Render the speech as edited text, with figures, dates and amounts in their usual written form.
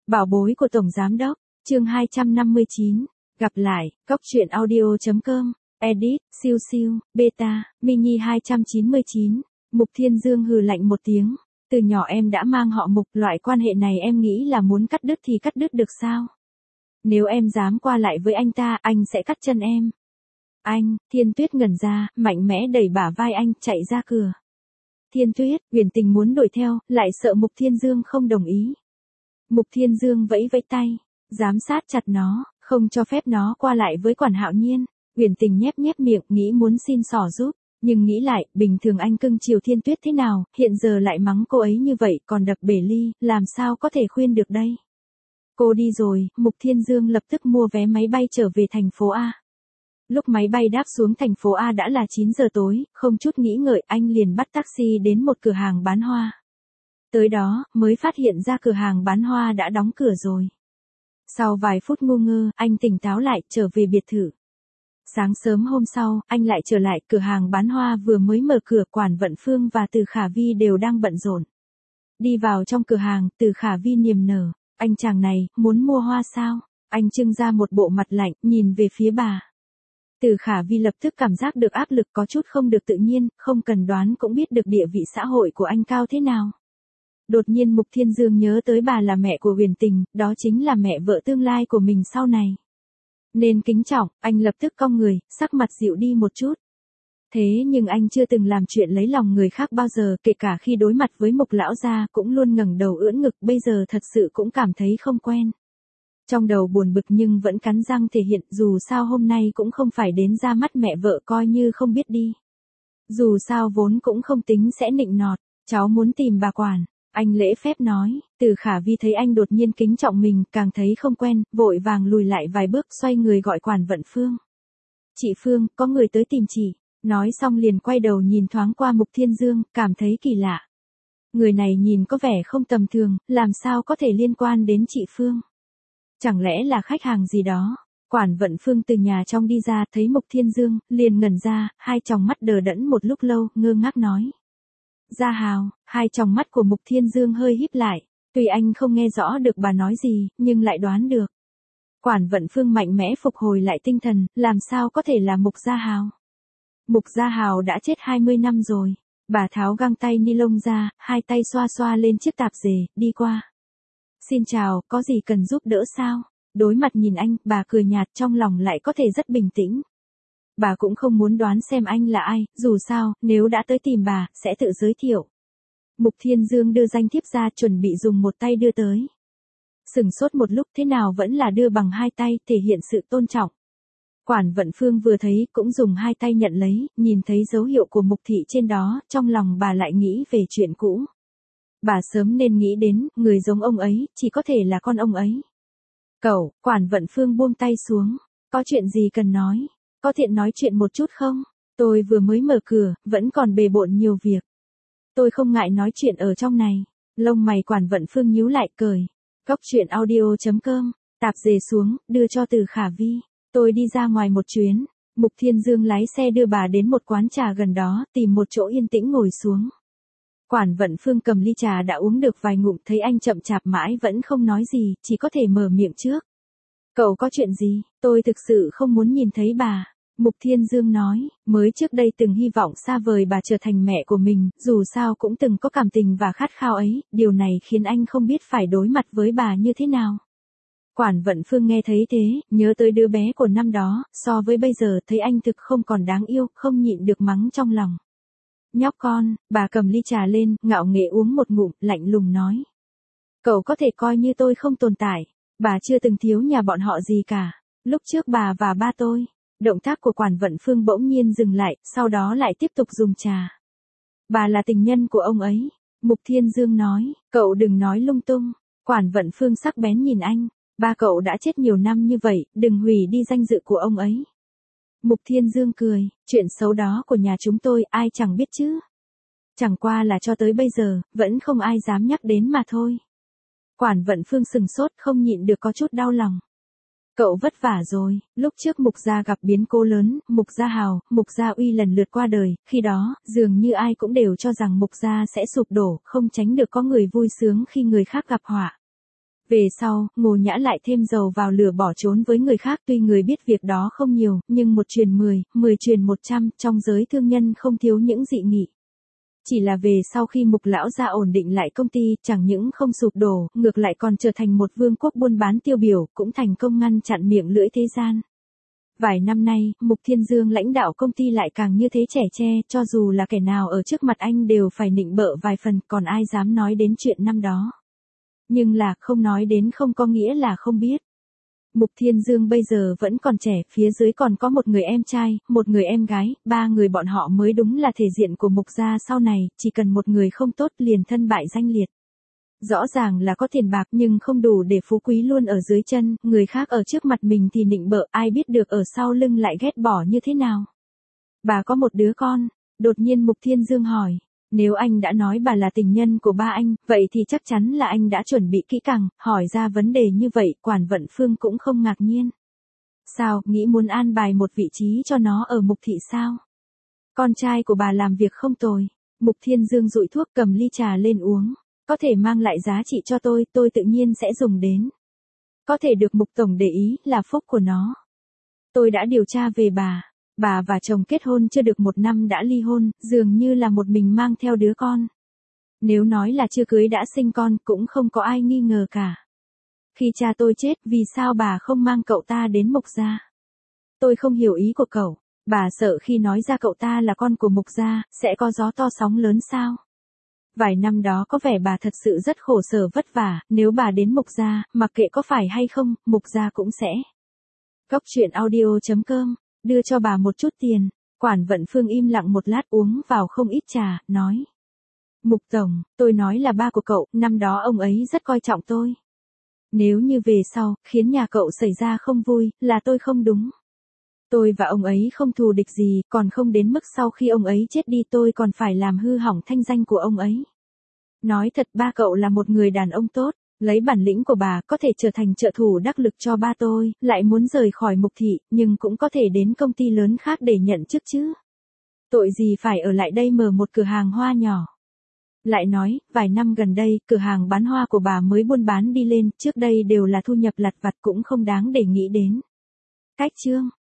Bảo bối của Tổng Giám Đốc, chương 259, gặp lại, Cóc truyện audio.com, edit, siêu siêu, beta, mini 299, Mục Thiên Dương hừ lạnh một tiếng, từ nhỏ em đã mang họ Mục, loại quan hệ này em nghĩ là muốn cắt đứt thì cắt đứt được sao? Nếu em dám qua lại với anh ta, anh sẽ cắt chân em. Anh, Thiên Tuyết ngẩn ra, mạnh mẽ đẩy bả vai anh, chạy ra cửa. Thiên Tuyết, Huyền Tình muốn đuổi theo, lại sợ Mục Thiên Dương không đồng ý. Mục Thiên Dương vẫy vẫy tay, giám sát chặt nó, không cho phép nó qua lại với Quản Hạo Nhiên. Huyền Tình nhếch nhếch miệng, nghĩ muốn xin xỏ giúp, nhưng nghĩ lại, bình thường anh cưng chiều Thiên Tuyết thế nào, hiện giờ lại mắng cô ấy như vậy, còn đập bể ly, làm sao có thể khuyên được đây. Cô đi rồi, Mục Thiên Dương lập tức mua vé máy bay trở về thành phố A. Lúc máy bay đáp xuống thành phố A đã là 9 giờ tối, không chút nghĩ ngợi anh liền bắt taxi đến một cửa hàng bán hoa. Tới đó, mới phát hiện ra cửa hàng bán hoa đã đóng cửa rồi. Sau vài phút ngu ngơ, anh tỉnh táo lại, trở về biệt thự. Sáng sớm hôm sau, anh lại trở lại, cửa hàng bán hoa vừa mới mở cửa, Quản Vận Phương và Từ Khả Vi đều đang bận rộn. Đi vào trong cửa hàng, Từ Khả Vi niềm nở, anh chàng này, muốn mua hoa sao? Anh trưng ra một bộ mặt lạnh, nhìn về phía bà. Từ Khả Vi lập tức cảm giác được áp lực có chút không được tự nhiên, không cần đoán cũng biết được địa vị xã hội của anh cao thế nào. Đột nhiên Mục Thiên Dương nhớ tới bà là mẹ của Huyền Tình, đó chính là mẹ vợ tương lai của mình sau này. Nên kính trọng, anh lập tức cong người, sắc mặt dịu đi một chút. Thế nhưng anh chưa từng làm chuyện lấy lòng người khác bao giờ, kể cả khi đối mặt với Mục lão gia cũng luôn ngẩng đầu ưỡn ngực, bây giờ thật sự cũng cảm thấy không quen. Trong đầu buồn bực nhưng vẫn cắn răng thể hiện, dù sao hôm nay cũng không phải đến ra mắt mẹ vợ, coi như không biết đi. Dù sao vốn cũng không tính sẽ nịnh nọt, cháu muốn tìm bà Quản. Anh lễ phép nói. Từ Khả Vi thấy anh đột nhiên kính trọng mình, càng thấy không quen, vội vàng lùi lại vài bước, xoay người gọi Quản Vận Phương. Chị Phương, có người tới tìm chị. Nói xong liền quay đầu nhìn thoáng qua Mục Thiên Dương, cảm thấy kỳ lạ. Người này nhìn có vẻ không tầm thường, làm sao có thể liên quan đến chị Phương? Chẳng lẽ là khách hàng gì đó? Quản Vận Phương từ nhà trong đi ra, thấy Mục Thiên Dương, liền ngẩn ra, hai tròng mắt đờ đẫn một lúc lâu, ngơ ngác nói. Gia Hào, hai tròng mắt của Mục Thiên Dương hơi híp lại, tuy anh không nghe rõ được bà nói gì, nhưng lại đoán được. Quản Vận Phương mạnh mẽ phục hồi lại tinh thần, làm sao có thể là Mục Gia Hào? Mục Gia Hào đã chết 20 năm rồi. Bà tháo găng tay ni lông ra, hai tay xoa xoa lên chiếc tạp dề, đi qua. Xin chào, có gì cần giúp đỡ sao? Đối mặt nhìn anh, bà cười nhạt, trong lòng lại có thể rất bình tĩnh. Bà cũng không muốn đoán xem anh là ai, dù sao, nếu đã tới tìm bà, sẽ tự giới thiệu. Mục Thiên Dương đưa danh thiếp ra, chuẩn bị dùng một tay đưa tới. Sừng sốt một lúc, thế nào vẫn là đưa bằng hai tay, thể hiện sự tôn trọng. Quản Vận Phương vừa thấy, cũng dùng hai tay nhận lấy, nhìn thấy dấu hiệu của Mục thị trên đó, trong lòng bà lại nghĩ về chuyện cũ. Bà sớm nên nghĩ đến, người giống ông ấy, chỉ có thể là con ông ấy. Cậu, Quản Vận Phương buông tay xuống. Có chuyện gì cần nói? Có tiện nói chuyện một chút không? Tôi vừa mới mở cửa, vẫn còn bề bộn nhiều việc. Tôi không ngại nói chuyện ở trong này. Lông mày Quản Vận Phương nhíu lại, cười. Cóc truyện audio.com, tạp dề xuống, đưa cho Từ Khả Vi. Tôi đi ra ngoài một chuyến. Mục Thiên Dương lái xe đưa bà đến một quán trà gần đó, tìm một chỗ yên tĩnh ngồi xuống. Quản Vận Phương cầm ly trà đã uống được vài ngụm, thấy anh chậm chạp mãi vẫn không nói gì, chỉ có thể mở miệng trước. Cậu có chuyện gì? Tôi thực sự không muốn nhìn thấy bà. Mục Thiên Dương nói, mới trước đây từng hy vọng xa vời bà trở thành mẹ của mình, dù sao cũng từng có cảm tình và khát khao ấy, điều này khiến anh không biết phải đối mặt với bà như thế nào. Quản Vận Phương nghe thấy thế, nhớ tới đứa bé của năm đó, so với bây giờ thấy anh thực không còn đáng yêu, không nhịn được mắng trong lòng. Nhóc con, bà cầm ly trà lên, ngạo nghễ uống một ngụm, lạnh lùng nói. Cậu có thể coi như tôi không tồn tại, bà chưa từng thiếu nhà bọn họ gì cả. Lúc trước bà và ba tôi, động tác của Quản Vận Phương bỗng nhiên dừng lại, sau đó lại tiếp tục dùng trà. Bà là tình nhân của ông ấy. Mục Thiên Dương nói, cậu đừng nói lung tung. Quản Vận Phương sắc bén nhìn anh, ba cậu đã chết nhiều năm như vậy, đừng hủy đi danh dự của ông ấy. Mục Thiên Dương cười, chuyện xấu đó của nhà chúng tôi ai chẳng biết chứ. Chẳng qua là cho tới bây giờ, vẫn không ai dám nhắc đến mà thôi. Quản Vận Phương sừng sốt, không nhịn được có chút đau lòng. Cậu vất vả rồi, lúc trước Mục gia gặp biến cố lớn, Mục Gia Hào, Mục Gia Uy lần lượt qua đời, khi đó, dường như ai cũng đều cho rằng Mục gia sẽ sụp đổ, không tránh được có người vui sướng khi người khác gặp họa. Về sau, Ngô Nhã lại thêm dầu vào lửa bỏ trốn với người khác, tuy người biết việc đó không nhiều, nhưng một truyền 10, 10 truyền 100, trong giới thương nhân không thiếu những dị nghị. Chỉ là về sau khi Mục lão gia ổn định lại công ty, chẳng những không sụp đổ, ngược lại còn trở thành một vương quốc buôn bán tiêu biểu, cũng thành công ngăn chặn miệng lưỡi thế gian. Vài năm nay, Mục Thiên Dương lãnh đạo công ty lại càng như thế chẻ che, cho dù là kẻ nào ở trước mặt anh đều phải nịnh bợ vài phần, còn ai dám nói đến chuyện năm đó. Nhưng là, không nói đến không có nghĩa là không biết. Mục Thiên Dương bây giờ vẫn còn trẻ, phía dưới còn có một người em trai, một người em gái, ba người bọn họ mới đúng là thể diện của Mục gia sau này, chỉ cần một người không tốt liền thân bại danh liệt. Rõ ràng là có tiền bạc nhưng không đủ để phú quý luôn ở dưới chân, người khác ở trước mặt mình thì nịnh bợ, ai biết được ở sau lưng lại ghét bỏ như thế nào. Bà có một đứa con, đột nhiên Mục Thiên Dương hỏi. Nếu anh đã nói bà là tình nhân của ba anh, vậy thì chắc chắn là anh đã chuẩn bị kỹ càng, hỏi ra vấn đề như vậy, Quản Vận Phương cũng không ngạc nhiên. Sao, nghĩ muốn an bài một vị trí cho nó ở Mục thị sao? Con trai của bà làm việc không tồi. Mục Thiên Dương dụi thuốc cầm ly trà lên uống. Có thể mang lại giá trị cho tôi tự nhiên sẽ dùng đến. Có thể được Mục tổng để ý là phúc của nó. Tôi đã điều tra về bà và chồng kết hôn chưa được 1 năm đã ly hôn, dường như là một mình mang theo đứa con. Nếu nói là chưa cưới đã sinh con cũng không có ai nghi ngờ cả. Khi cha tôi chết, vì sao bà không mang cậu ta đến Mục gia? Tôi không hiểu ý của cậu, bà sợ khi nói ra cậu ta là con của Mục gia, sẽ có gió to sóng lớn sao? Vài năm đó có vẻ bà thật sự rất khổ sở vất vả, nếu bà đến Mục gia, mặc kệ có phải hay không, Mục gia cũng sẽ. Cốc truyện audio.com, đưa cho bà một chút tiền. Quản Vận Phương im lặng một lát uống vào không ít trà, nói. Mục tổng, tôi nói là ba của cậu, năm đó ông ấy rất coi trọng tôi. Nếu như về sau, khiến nhà cậu xảy ra không vui, là tôi không đúng. Tôi và ông ấy không thù địch gì, còn không đến mức sau khi ông ấy chết đi tôi còn phải làm hư hỏng thanh danh của ông ấy. Nói thật ba cậu là một người đàn ông tốt, lấy bản lĩnh của bà có thể trở thành trợ thủ đắc lực cho ba tôi, lại muốn rời khỏi Mục thị, nhưng cũng có thể đến công ty lớn khác để nhận chức chứ. Tội gì phải ở lại đây mở một cửa hàng hoa nhỏ. Lại nói, vài năm gần đây, cửa hàng bán hoa của bà mới buôn bán đi lên, trước đây đều là thu nhập lặt vặt cũng không đáng để nghĩ đến. Cách chương